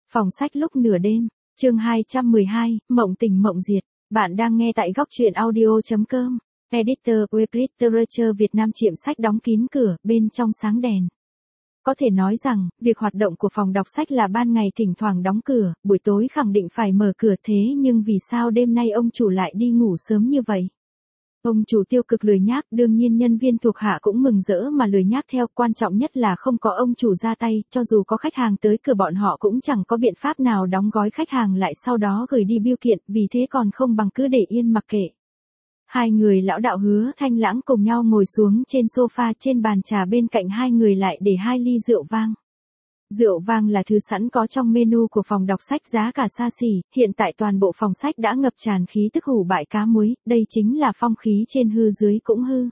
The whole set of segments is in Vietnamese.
Phòng sách lúc nửa đêm, chương 212, Mộng tình mộng diệt. Bạn đang nghe tại góc truyện audio.com. Editor Web Literature Việt Nam. Chiệm sách đóng kín cửa, bên trong sáng đèn. Có thể nói rằng, việc hoạt động của phòng đọc sách là ban ngày thỉnh thoảng đóng cửa, buổi tối khẳng định phải mở cửa, thế nhưng vì sao đêm nay ông chủ lại đi ngủ sớm như vậy? Ông chủ tiêu cực lười nhác, đương nhiên nhân viên thuộc hạ cũng mừng rỡ mà lười nhác theo, quan trọng nhất là không có ông chủ ra tay, cho dù có khách hàng tới cửa bọn họ cũng chẳng có biện pháp nào đóng gói khách hàng lại sau đó gửi đi bưu kiện, vì thế còn không bằng cứ để yên mặc kệ. Hai người lão đạo Hứa Thanh Lãng cùng nhau ngồi xuống trên sofa, trên bàn trà bên cạnh hai người lại để 2 ly rượu vang. Rượu vang là thứ sẵn có trong menu của phòng đọc sách, giá cả xa xỉ, hiện tại toàn bộ phòng sách đã ngập tràn khí tức hủ bại cá muối, đây chính là phong khí trên hư dưới cũng hư.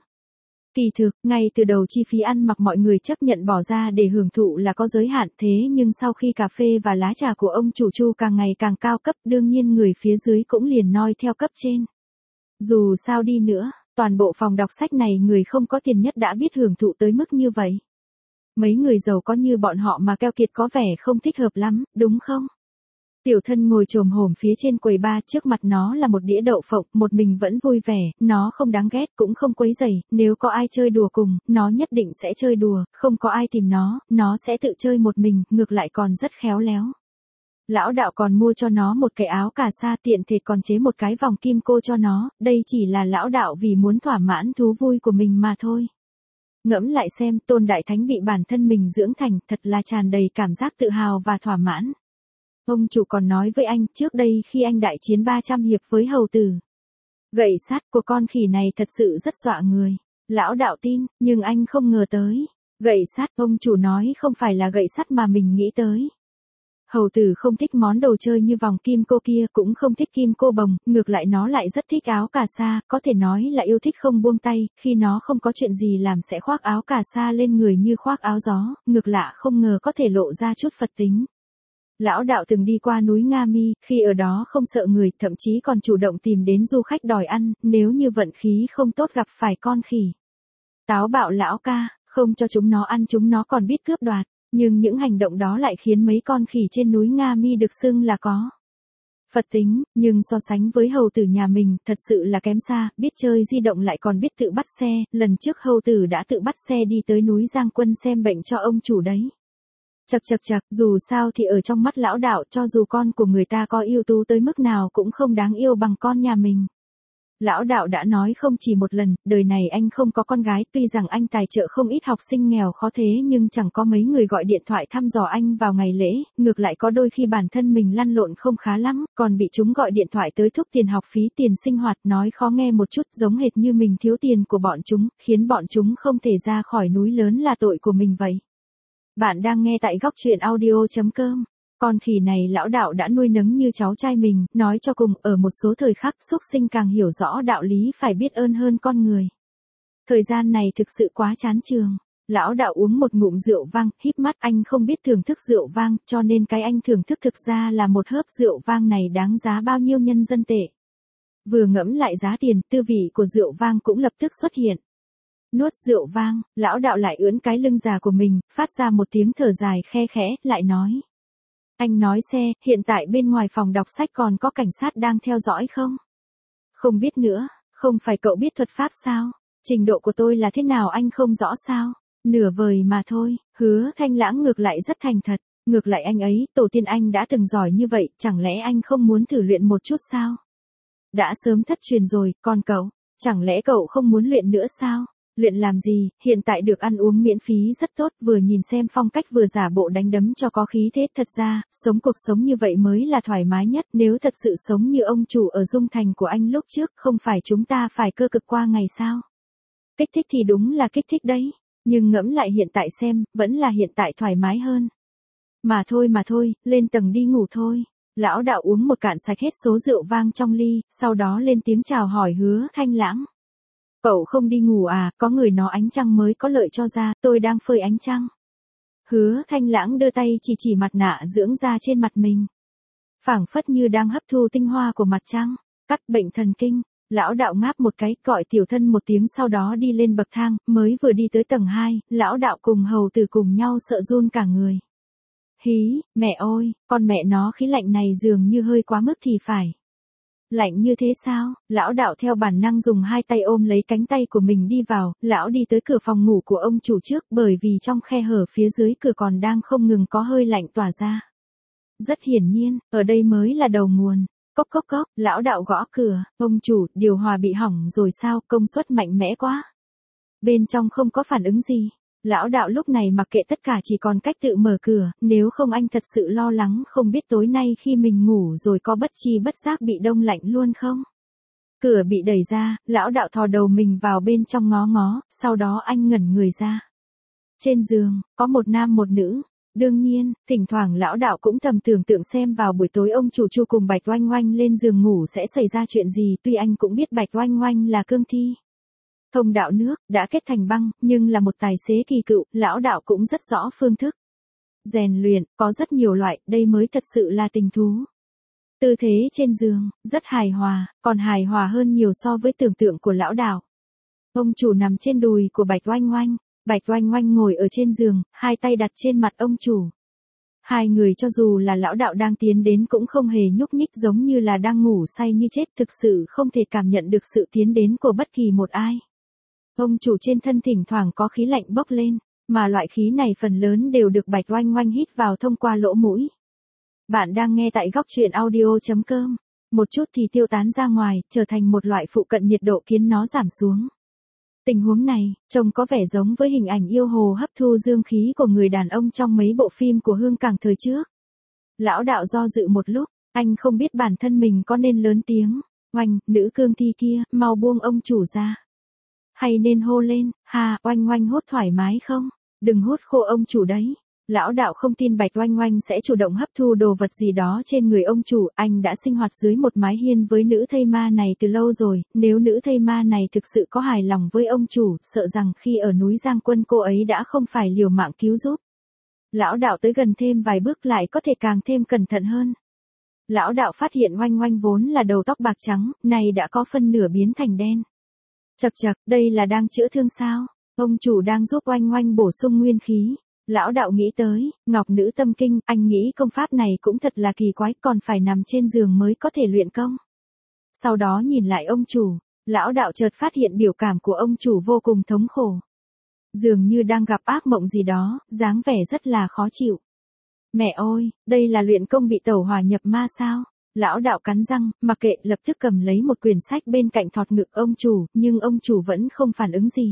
Kỳ thực, ngay từ đầu chi phí ăn mặc mọi người chấp nhận bỏ ra để hưởng thụ là có giới hạn, thế nhưng sau khi cà phê và lá trà của ông chủ Chu càng ngày càng cao cấp, đương nhiên người phía dưới cũng liền noi theo cấp trên. Dù sao đi nữa, toàn bộ phòng đọc sách này người không có tiền nhất đã biết hưởng thụ tới mức như vậy. Mấy người giàu có như bọn họ mà keo kiệt có vẻ không thích hợp lắm, đúng không? Tiểu Thân ngồi chồm hổm phía trên quầy bar, trước mặt nó là một đĩa đậu phộng, một mình vẫn vui vẻ, nó không đáng ghét cũng không quấy rầy, nếu có ai chơi đùa cùng, nó nhất định sẽ chơi đùa, không có ai tìm nó sẽ tự chơi một mình, ngược lại còn rất khéo léo. Lão đạo còn mua cho nó một cái áo cà sa, tiện thể còn chế một cái vòng kim cô cho nó, đây chỉ là lão đạo vì muốn thỏa mãn thú vui của mình mà thôi. Ngẫm lại xem, Tôn Đại Thánh bị bản thân mình dưỡng thành, thật là tràn đầy cảm giác tự hào và thỏa mãn. Ông chủ còn nói với anh, trước đây khi anh đại chiến 300 hiệp với hầu tử. Gậy sắt của con khỉ này thật sự rất dọa người. Lão đạo tin, nhưng anh không ngờ tới. Gậy sắt, ông chủ nói không phải là gậy sắt mà mình nghĩ tới. Hầu tử không thích món đồ chơi như vòng kim cô kia, cũng không thích kim cô bồng, ngược lại nó lại rất thích áo cà sa, có thể nói là yêu thích không buông tay, khi nó không có chuyện gì làm sẽ khoác áo cà sa lên người như khoác áo gió, ngược lạ không ngờ có thể lộ ra chút Phật tính. Lão đạo từng đi qua núi Nga Mi, khi ở đó không sợ người, thậm chí còn chủ động tìm đến du khách đòi ăn, nếu như vận khí không tốt gặp phải con khỉ. Táo bạo lão ca, không cho chúng nó ăn, chúng nó còn biết cướp đoạt. Nhưng những hành động đó lại khiến mấy con khỉ trên núi Nga Mi được xưng là có Phật tính, nhưng so sánh với hầu tử nhà mình, thật sự là kém xa, biết chơi di động lại còn biết tự bắt xe, lần trước hầu tử đã tự bắt xe đi tới núi Giang Quân xem bệnh cho ông chủ đấy. Chậc, dù sao thì ở trong mắt lão đạo, cho dù con của người ta có ưu tú tới mức nào cũng không đáng yêu bằng con nhà mình. Lão đạo đã nói không chỉ một lần, đời này anh không có con gái, tuy rằng anh tài trợ không ít học sinh nghèo khó thế nhưng chẳng có mấy người gọi điện thoại thăm dò anh vào ngày lễ, ngược lại có đôi khi bản thân mình lăn lộn không khá lắm, còn bị chúng gọi điện thoại tới thúc tiền học phí, tiền sinh hoạt, nói khó nghe một chút giống hệt như mình thiếu tiền của bọn chúng, khiến bọn chúng không thể ra khỏi núi lớn là tội của mình vậy. Bạn đang nghe tại góc truyện audio.com. Con khỉ này lão đạo đã nuôi nấng như cháu trai mình, nói cho cùng, ở một số thời khắc, súc sinh càng hiểu rõ đạo lý phải biết ơn hơn con người. Thời gian này thực sự quá chán chường. Lão đạo uống một ngụm rượu vang, híp mắt, anh không biết thưởng thức rượu vang, cho nên cái anh thưởng thức thực ra là một hớp rượu vang này đáng giá bao nhiêu nhân dân tệ. Vừa ngẫm lại giá tiền, tư vị của rượu vang cũng lập tức xuất hiện. Nuốt rượu vang, lão đạo lại ưỡn cái lưng già của mình, phát ra một tiếng thở dài khe khẽ, lại nói. Anh nói xe, hiện tại bên ngoài phòng đọc sách còn có cảnh sát đang theo dõi không? Không biết nữa, không phải cậu biết thuật pháp sao? Trình độ của tôi là thế nào anh không rõ sao? Nửa vời mà thôi. Hứa Thanh Lãng ngược lại rất thành thật. Ngược lại anh ấy, tổ tiên anh đã từng giỏi như vậy, chẳng lẽ anh không muốn thử luyện một chút sao? Đã sớm thất truyền rồi, còn cậu, chẳng lẽ cậu không muốn luyện nữa sao? Luyện làm gì, hiện tại được ăn uống miễn phí rất tốt, vừa nhìn xem phong cách vừa giả bộ đánh đấm cho có khí thế, thật ra, sống cuộc sống như vậy mới là thoải mái nhất, nếu thật sự sống như ông chủ ở Dung Thành của anh lúc trước, không phải chúng ta phải cơ cực qua ngày sao? Kích thích thì đúng là kích thích đấy, nhưng ngẫm lại hiện tại xem, vẫn là hiện tại thoải mái hơn. Mà thôi, lên tầng đi ngủ thôi. Lão đạo uống một cạn sạch hết số rượu vang trong ly, sau đó lên tiếng chào hỏi Hứa Thanh Lãng. Cậu không đi ngủ à, có người nói ánh trăng mới có lợi cho da, tôi đang phơi ánh trăng. Hứa Thanh Lãng đưa tay chỉ mặt nạ dưỡng da trên mặt mình. Phảng phất như đang hấp thu tinh hoa của mặt trăng, cắt bệnh thần kinh. Lão đạo ngáp một cái, gọi Tiểu Thân một tiếng sau đó đi lên bậc thang, mới vừa đi tới tầng 2, lão đạo cùng hầu tử cùng nhau sợ run cả người. Hí, mẹ ơi, con mẹ nó khí lạnh này dường như hơi quá mức thì phải. Lạnh như thế sao? Lão đạo theo bản năng dùng hai tay ôm lấy cánh tay của mình đi vào, lão đi tới cửa phòng ngủ của ông chủ trước bởi vì trong khe hở phía dưới cửa còn đang không ngừng có hơi lạnh tỏa ra. Rất hiển nhiên, ở đây mới là đầu nguồn. Cốc cốc cốc, lão đạo gõ cửa, ông chủ, điều hòa bị hỏng rồi sao, công suất mạnh mẽ quá. Bên trong không có phản ứng gì. Lão đạo lúc này mặc kệ tất cả chỉ còn cách tự mở cửa, nếu không anh thật sự lo lắng không biết tối nay khi mình ngủ rồi có bất chi bất giác bị đông lạnh luôn không. Cửa bị đẩy ra, lão đạo thò đầu mình vào bên trong ngó ngó, sau đó anh ngẩn người ra. Trên giường, có một nam một nữ. Đương nhiên, thỉnh thoảng lão đạo cũng thầm tưởng tượng xem vào buổi tối ông chủ Chu cùng Bạch Oanh Oanh lên giường ngủ sẽ xảy ra chuyện gì, tuy anh cũng biết Bạch Oanh Oanh là cương thi. Thông đạo nước, đã kết thành băng, nhưng là một tài xế kỳ cựu, lão đạo cũng rất rõ phương thức. Rèn luyện, có rất nhiều loại, đây mới thật sự là tình thú. Tư thế trên giường, rất hài hòa, còn hài hòa hơn nhiều so với tưởng tượng của lão đạo. Ông chủ nằm trên đùi của Bạch Oanh Oanh, Bạch Oanh Oanh ngồi ở trên giường, hai tay đặt trên mặt ông chủ. Hai người cho dù là lão đạo đang tiến đến cũng không hề nhúc nhích giống như là đang ngủ say như chết, thực sự không thể cảm nhận được sự tiến đến của bất kỳ một ai. Ông chủ trên thân thỉnh thoảng có khí lạnh bốc lên, mà loại khí này phần lớn đều được Bạch Oanh Oanh hít vào thông qua lỗ mũi. Bạn đang nghe tại góc truyện audio.com. Một chút thì tiêu tán ra ngoài, trở thành một loại phụ cận nhiệt độ khiến nó giảm xuống. Tình huống này, trông có vẻ giống với hình ảnh yêu hồ hấp thu dương khí của người đàn ông trong mấy bộ phim của Hương Cảng thời trước. Lão đạo do dự một lúc, anh không biết bản thân mình có nên lớn tiếng. Oanh, nữ cương thi kia, mau buông ông chủ ra. Hay nên hô lên, ha, Oanh Oanh hốt thoải mái không? Đừng hốt khô ông chủ đấy. Lão đạo không tin Bạch Oanh Oanh sẽ chủ động hấp thu đồ vật gì đó trên người ông chủ, anh đã sinh hoạt dưới một mái hiên với nữ thây ma này từ lâu rồi, nếu nữ thây ma này thực sự có hài lòng với ông chủ, sợ rằng khi ở núi Giang Quân cô ấy đã không phải liều mạng cứu giúp. Lão đạo tới gần thêm vài bước lại có thể càng thêm cẩn thận hơn. Lão đạo phát hiện Oanh Oanh vốn là đầu tóc bạc trắng, này đã có phân nửa biến thành đen. Chậc chậc, đây là đang chữa thương sao? Ông chủ đang giúp Oanh Oanh bổ sung nguyên khí. Lão đạo nghĩ tới, ngọc nữ tâm kinh, anh nghĩ công pháp này cũng thật là kỳ quái, còn phải nằm trên giường mới có thể luyện công. Sau đó nhìn lại ông chủ, lão đạo chợt phát hiện biểu cảm của ông chủ vô cùng thống khổ. Dường như đang gặp ác mộng gì đó, dáng vẻ rất là khó chịu. Mẹ ơi, đây là luyện công bị tẩu hỏa nhập ma sao? Lão đạo cắn răng, mặc kệ, lập tức cầm lấy một quyển sách bên cạnh thọt ngực ông chủ, nhưng ông chủ vẫn không phản ứng gì.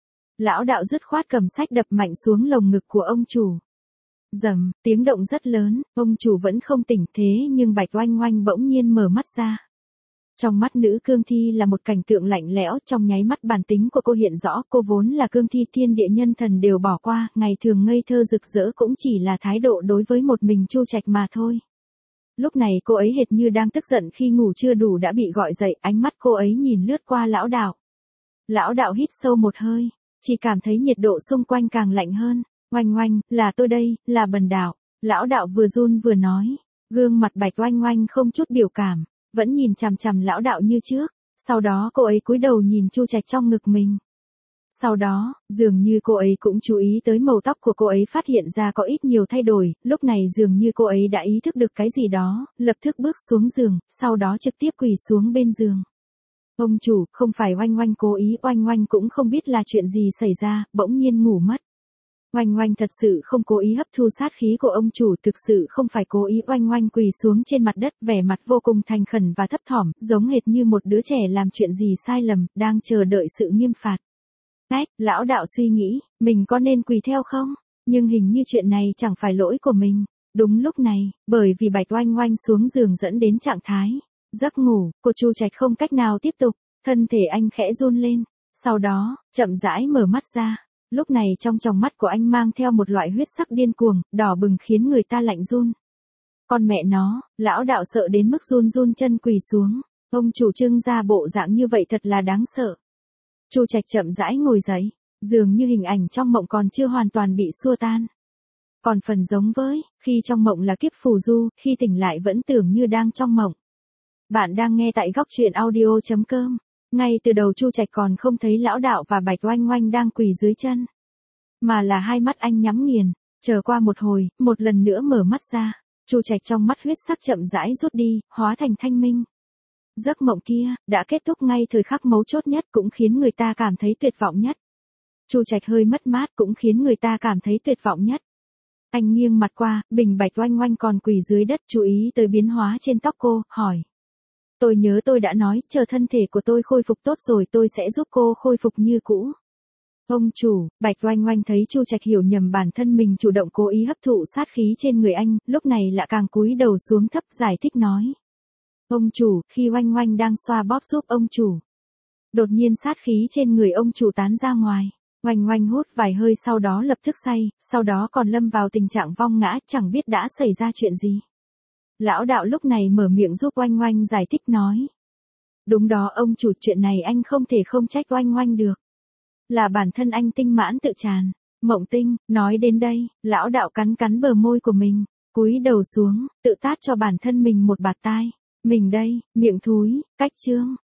Lão đạo dứt khoát cầm sách đập mạnh xuống lồng ngực của ông chủ. Rầm, tiếng động rất lớn, ông chủ vẫn không tỉnh thế nhưng Bạch Oanh Oanh bỗng nhiên mở mắt ra. Trong mắt nữ cương thi là một cảnh tượng lạnh lẽo, trong nháy mắt bản tính của cô hiện rõ, cô vốn là cương thi thiên địa nhân thần đều bỏ qua, ngày thường ngây thơ rực rỡ cũng chỉ là thái độ đối với một mình Chu Trạch mà thôi. Lúc này cô ấy hệt như đang tức giận khi ngủ chưa đủ đã bị gọi dậy, ánh mắt cô ấy nhìn lướt qua lão đạo. Lão đạo hít sâu một hơi, chỉ cảm thấy nhiệt độ xung quanh càng lạnh hơn. Oanh Oanh, là tôi đây, là Bần Đạo. Lão đạo vừa run vừa nói, gương mặt Bạch Oanh Oanh không chút biểu cảm, vẫn nhìn chằm chằm lão đạo như trước. Sau đó cô ấy cúi đầu nhìn Chu Trạch trong ngực mình. Sau đó, dường như cô ấy cũng chú ý tới màu tóc của cô ấy, phát hiện ra có ít nhiều thay đổi, lúc này dường như cô ấy đã ý thức được cái gì đó, lập tức bước xuống giường, sau đó trực tiếp quỳ xuống bên giường. Ông chủ, không phải Oanh Oanh cố ý, Oanh Oanh cũng không biết là chuyện gì xảy ra, bỗng nhiên ngủ mất. Oanh Oanh thật sự không cố ý hấp thu sát khí của ông chủ, thực sự không phải cố ý. Oanh Oanh quỳ xuống trên mặt đất, vẻ mặt vô cùng thành khẩn và thấp thỏm, giống hệt như một đứa trẻ làm chuyện gì sai lầm, đang chờ đợi sự nghiêm phạt. Lão đạo suy nghĩ, mình có nên quỳ theo không? Nhưng hình như chuyện này chẳng phải lỗi của mình. Đúng lúc này, bởi vì Bạch Oanh Oanh xuống giường dẫn đến trạng thái giấc ngủ của Chu Trạch không cách nào tiếp tục, thân thể anh khẽ run lên, sau đó, chậm rãi mở mắt ra. Lúc này trong tròng mắt của anh mang theo một loại huyết sắc điên cuồng, đỏ bừng khiến người ta lạnh run. Con mẹ nó, lão đạo sợ đến mức run run chân quỳ xuống. Ông chủ trưng ra bộ dạng như vậy thật là đáng sợ. Chu Trạch chậm rãi ngồi dậy, dường như hình ảnh trong mộng còn chưa hoàn toàn bị xua tan. Còn phần giống với, khi trong mộng là kiếp phù du, khi tỉnh lại vẫn tưởng như đang trong mộng. Bạn đang nghe tại góc truyện audio.com. Ngay từ đầu Chu Trạch còn không thấy lão đạo và Bạch Oanh Oanh đang quỳ dưới chân, mà là hai mắt anh nhắm nghiền, Chờ qua một hồi, một lần nữa mở mắt ra, Chu Trạch trong mắt huyết sắc chậm rãi rút đi, hóa thành thanh minh. Giấc mộng kia, đã kết thúc ngay thời khắc mấu chốt nhất cũng khiến người ta cảm thấy tuyệt vọng nhất. Chu Trạch hơi mất mát cũng khiến người ta cảm thấy tuyệt vọng nhất. Anh nghiêng mặt qua, Bình Bạch Oanh Oanh còn quỳ dưới đất chú ý tới biến hóa trên tóc cô, hỏi. Tôi nhớ tôi đã nói, chờ thân thể của tôi khôi phục tốt rồi tôi sẽ giúp cô khôi phục như cũ. Ông chủ, Bạch Oanh Oanh thấy Chu Trạch hiểu nhầm bản thân mình chủ động cố ý hấp thụ sát khí trên người anh, lúc này lại càng cúi đầu xuống thấp giải thích nói. Ông chủ, khi Oanh Oanh đang xoa bóp giúp ông chủ. Đột nhiên sát khí trên người ông chủ tán ra ngoài. Oanh Oanh hút vài hơi sau đó lập tức say, sau đó còn lâm vào tình trạng vong ngã, chẳng biết đã xảy ra chuyện gì. Lão đạo lúc này mở miệng giúp Oanh Oanh giải thích nói. Đúng đó ông chủ, chuyện này anh không thể không trách Oanh Oanh được. Là bản thân anh tinh mãn tự tràn. Mộng Tinh, nói đến đây, lão đạo cắn cắn bờ môi của mình, cúi đầu xuống, tự tát cho bản thân mình một bạt tai. Mình đây, miệng thúi, cách chương.